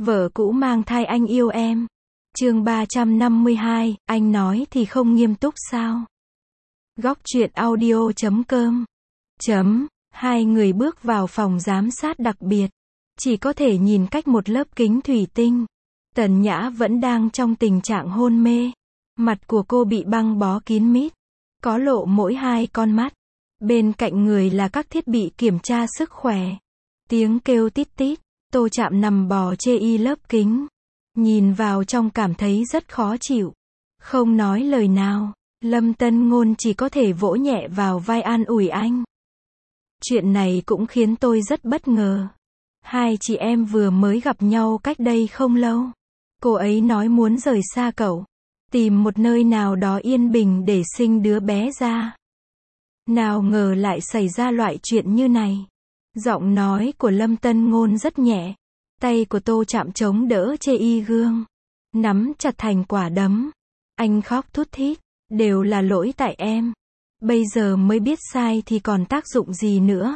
Vợ cũ mang thai anh yêu em. Chương 352, anh nói thì không nghiêm túc sao? Góc truyện audio.com. Hai người bước vào phòng giám sát đặc biệt. Chỉ có thể nhìn cách một lớp kính thủy tinh. Tần Nhã vẫn đang trong tình trạng hôn mê. Mặt của cô bị băng bó kín mít. Có lộ mỗi hai con mắt. Bên cạnh người là các thiết bị kiểm tra sức khỏe. Tiếng kêu tít tít. Tô Trạm nằm bò chê y lớp kính. Nhìn vào trong cảm thấy rất khó chịu. Không nói lời nào. Lâm Tân Ngôn chỉ có thể vỗ nhẹ vào vai an ủi anh. Chuyện này cũng khiến tôi rất bất ngờ. Hai chị em vừa mới gặp nhau cách đây không lâu. Cô ấy nói muốn rời xa cậu. Tìm một nơi nào đó yên bình để sinh đứa bé ra. Nào ngờ lại xảy ra loại chuyện như này. Giọng nói của Lâm Tân Ngôn rất nhẹ. Tay của Tô Trạm chống đỡ chê y gương. Nắm chặt thành quả đấm. Anh khóc thút thít. Đều là lỗi tại em. Bây giờ mới biết sai thì còn tác dụng gì nữa.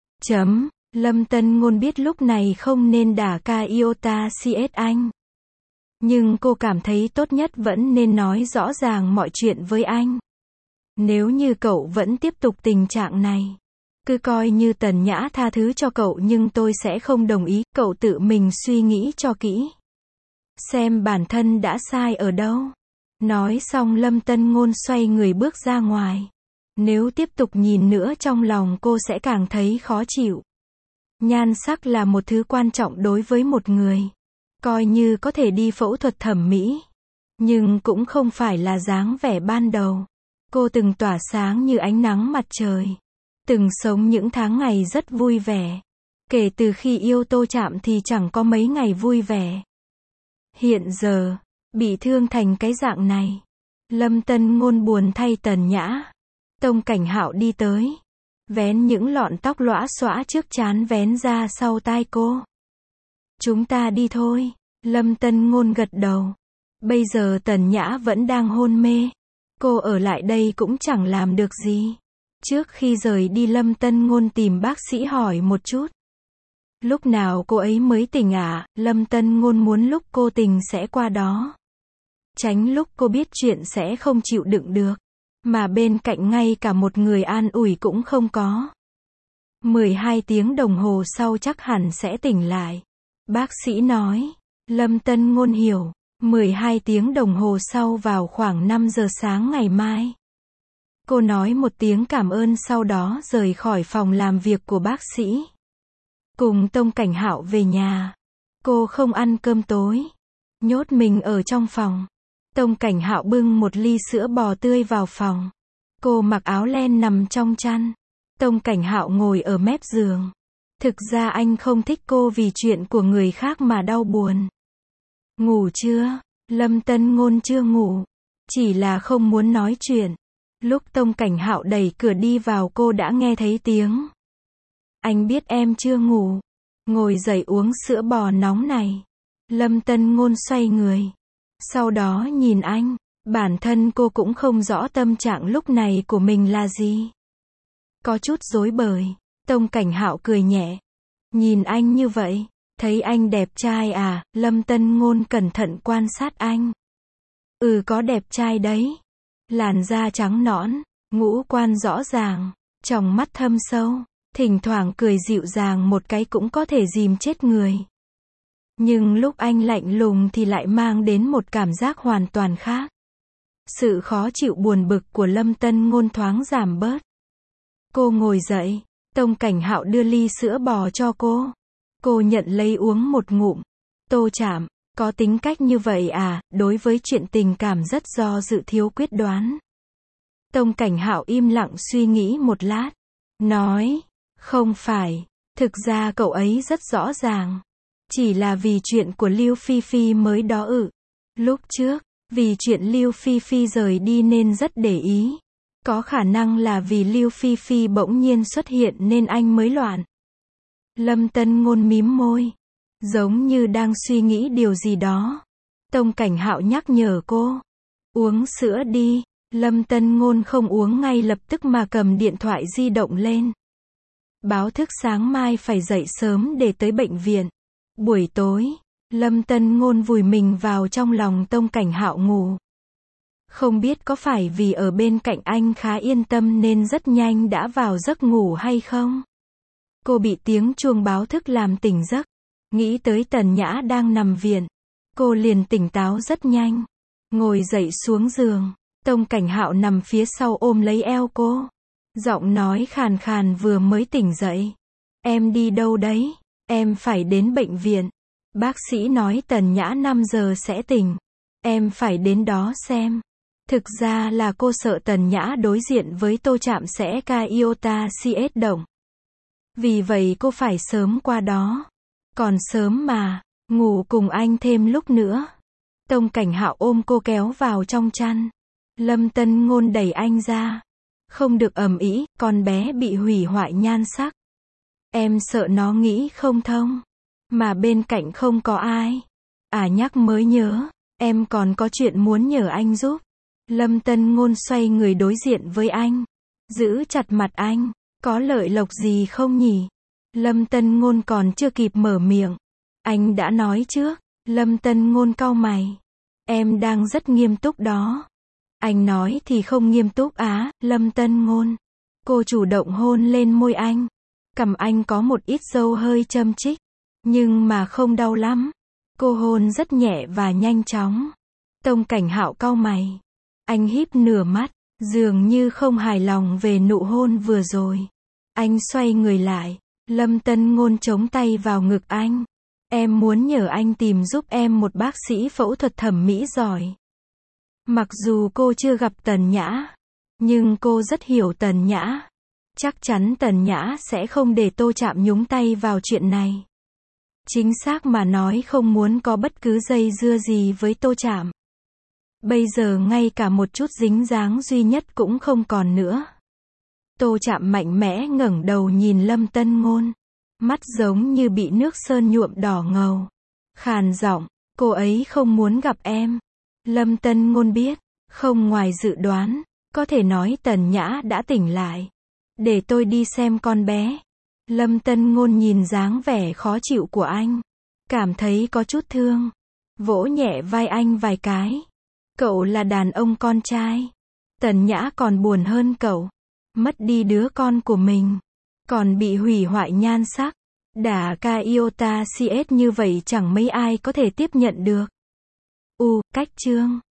Lâm Tân Ngôn biết lúc này không nên đả ca iota CS anh. Nhưng cô cảm thấy tốt nhất vẫn nên nói rõ ràng mọi chuyện với anh. Nếu như cậu vẫn tiếp tục tình trạng này. Cứ coi như Tần Nhã tha thứ cho cậu nhưng tôi sẽ không đồng ý. Cậu tự mình suy nghĩ cho kỹ. Xem bản thân đã sai ở đâu. Nói xong Lâm Tân Ngôn xoay người bước ra ngoài. Nếu tiếp tục nhìn nữa trong lòng cô sẽ càng thấy khó chịu. Nhan sắc là một thứ quan trọng đối với một người. Coi như có thể đi phẫu thuật thẩm mỹ. Nhưng cũng không phải là dáng vẻ ban đầu. Cô từng tỏa sáng như ánh nắng mặt trời. Từng sống những tháng ngày rất vui vẻ. Kể từ khi yêu Tô Trạm thì chẳng có mấy ngày vui vẻ. Hiện giờ, bị thương thành cái dạng này. Lâm Tân Ngôn buồn thay Tần Nhã. Tông Cảnh Hạo đi tới. Vén những lọn tóc lõa xõa trước trán vén ra sau tai cô. Chúng ta đi thôi. Lâm Tân Ngôn gật đầu. Bây giờ Tần Nhã vẫn đang hôn mê. Cô ở lại đây cũng chẳng làm được gì. Trước khi rời đi Lâm Tân Ngôn tìm bác sĩ hỏi một chút. Lúc nào cô ấy mới tỉnh ạ? Lâm Tân Ngôn muốn lúc cô tỉnh sẽ qua đó. Tránh lúc cô biết chuyện sẽ không chịu đựng được. Mà bên cạnh ngay cả một người an ủi cũng không có. 12 tiếng đồng hồ sau chắc hẳn sẽ tỉnh lại. Bác sĩ nói. Lâm Tân Ngôn hiểu. 12 tiếng đồng hồ sau vào khoảng 5 giờ sáng ngày mai. Cô nói một tiếng cảm ơn sau đó rời khỏi phòng làm việc của bác sĩ. Cùng Tông Cảnh Hạo về nhà. Cô không ăn cơm tối. Nhốt mình ở trong phòng. Tông Cảnh Hạo bưng một ly sữa bò tươi vào phòng. Cô mặc áo len nằm trong chăn. Tông Cảnh Hạo ngồi ở mép giường. Thực ra anh không thích cô vì chuyện của người khác mà đau buồn. Ngủ chưa? Lâm Tân Ngôn chưa ngủ. Chỉ là không muốn nói chuyện. Lúc Tông Cảnh Hạo đẩy cửa đi vào cô đã nghe thấy tiếng. Anh biết em chưa ngủ. Ngồi dậy uống sữa bò nóng này. Lâm Tân Ngôn xoay người. Sau đó nhìn anh. Bản thân cô cũng không rõ tâm trạng lúc này của mình là gì. Có chút rối bời. Tông Cảnh Hạo cười nhẹ. Nhìn anh như vậy. Thấy anh đẹp trai à? Lâm Tân Ngôn cẩn thận quan sát anh. Có đẹp trai đấy. Làn da trắng nõn. Ngũ quan rõ ràng. Tròng mắt thâm sâu. Thỉnh thoảng cười dịu dàng một cái cũng có thể dìm chết người. Nhưng lúc anh lạnh lùng thì lại mang đến một cảm giác hoàn toàn khác. Sự khó chịu buồn bực của Lâm Tân Ngôn thoáng giảm bớt. Cô ngồi dậy. Tông Cảnh Hạo đưa ly sữa bò cho cô. Cô nhận lấy uống một ngụm. Tô Trạm, có tính cách như vậy à? Đối với chuyện tình cảm rất do dự thiếu quyết đoán. Tông Cảnh Hạo im lặng suy nghĩ một lát. Nói, không phải. Thực ra cậu ấy rất rõ ràng. Chỉ là vì chuyện của Lưu Phi Phi mới đó Lúc trước, vì chuyện Lưu Phi Phi rời đi nên rất để ý. Có khả năng là vì Lưu Phi Phi bỗng nhiên xuất hiện nên anh mới loạn. Lâm Tân Ngôn mím môi. Giống như đang suy nghĩ điều gì đó. Tông Cảnh Hạo nhắc nhở cô. Uống sữa đi. Lâm Tân Ngôn không uống ngay lập tức mà cầm điện thoại di động lên. Báo thức sáng mai phải dậy sớm để tới bệnh viện. Buổi tối, Lâm Tân Ngôn vùi mình vào trong lòng Tông Cảnh Hạo ngủ. Không biết có phải vì ở bên cạnh anh khá yên tâm nên rất nhanh đã vào giấc ngủ hay không? Cô bị tiếng chuông báo thức làm tỉnh giấc. Nghĩ tới Tần Nhã đang nằm viện. Cô liền tỉnh táo rất nhanh. Ngồi dậy xuống giường. Tông Cảnh Hạo nằm phía sau ôm lấy eo cô. Giọng nói khàn khàn vừa mới tỉnh dậy. Em đi đâu đấy? Em phải đến bệnh viện. Bác sĩ nói Tần Nhã 5 giờ sẽ tỉnh. Em phải đến đó xem. Thực ra là cô sợ Tần Nhã đối diện với Tô Trạm sẽ iota CS động. Vì vậy cô phải sớm qua đó. Còn sớm mà, ngủ cùng anh thêm lúc nữa. Tông Cảnh Hạo ôm cô kéo vào trong chăn. Lâm Tân Ngôn đẩy anh ra. Không được ầm ĩ, con bé bị hủy hoại nhan sắc. Em sợ nó nghĩ không thông. Mà bên cạnh không có ai. Nhắc mới nhớ, em còn có chuyện muốn nhờ anh giúp. Lâm Tân Ngôn xoay người đối diện với anh. Giữ chặt mặt anh. Có lợi lộc gì không nhỉ? Lâm Tân Ngôn còn chưa kịp mở miệng. Anh đã nói trước. Lâm Tân Ngôn cau mày. Em đang rất nghiêm túc đó. Anh nói thì không nghiêm túc Lâm Tân Ngôn. Cô chủ động hôn lên môi anh. Cằm anh có một ít râu hơi châm chích. Nhưng mà không đau lắm. Cô hôn rất nhẹ và nhanh chóng. Tông Cảnh Hạo cau mày. Anh híp nửa mắt. Dường như không hài lòng về nụ hôn vừa rồi. Anh xoay người lại. Lâm Tân Ngôn chống tay vào ngực anh. Em muốn nhờ anh tìm giúp em một bác sĩ phẫu thuật thẩm mỹ giỏi. Mặc dù cô chưa gặp Tần Nhã, nhưng cô rất hiểu Tần Nhã. Chắc chắn Tần Nhã sẽ không để Tô Trạm nhúng tay vào chuyện này. Chính xác mà nói không muốn có bất cứ dây dưa gì với Tô Trạm. Bây giờ ngay cả một chút dính dáng duy nhất cũng không còn nữa. Tô Trạm mạnh mẽ ngẩng đầu nhìn Lâm Tân Ngôn. Mắt giống như bị nước sơn nhuộm đỏ ngầu. Khàn giọng, cô ấy không muốn gặp em. Lâm Tân Ngôn biết, không ngoài dự đoán, có thể nói Tần Nhã đã tỉnh lại. Để tôi đi xem con bé. Lâm Tân Ngôn nhìn dáng vẻ khó chịu của anh. Cảm thấy có chút thương. Vỗ nhẹ vai anh vài cái. Cậu là đàn ông con trai. Tần Nhã còn buồn hơn cậu. Mất đi đứa con của mình. Còn bị hủy hoại nhan sắc. Đả iota CS như vậy chẳng mấy ai có thể tiếp nhận được. Cách chương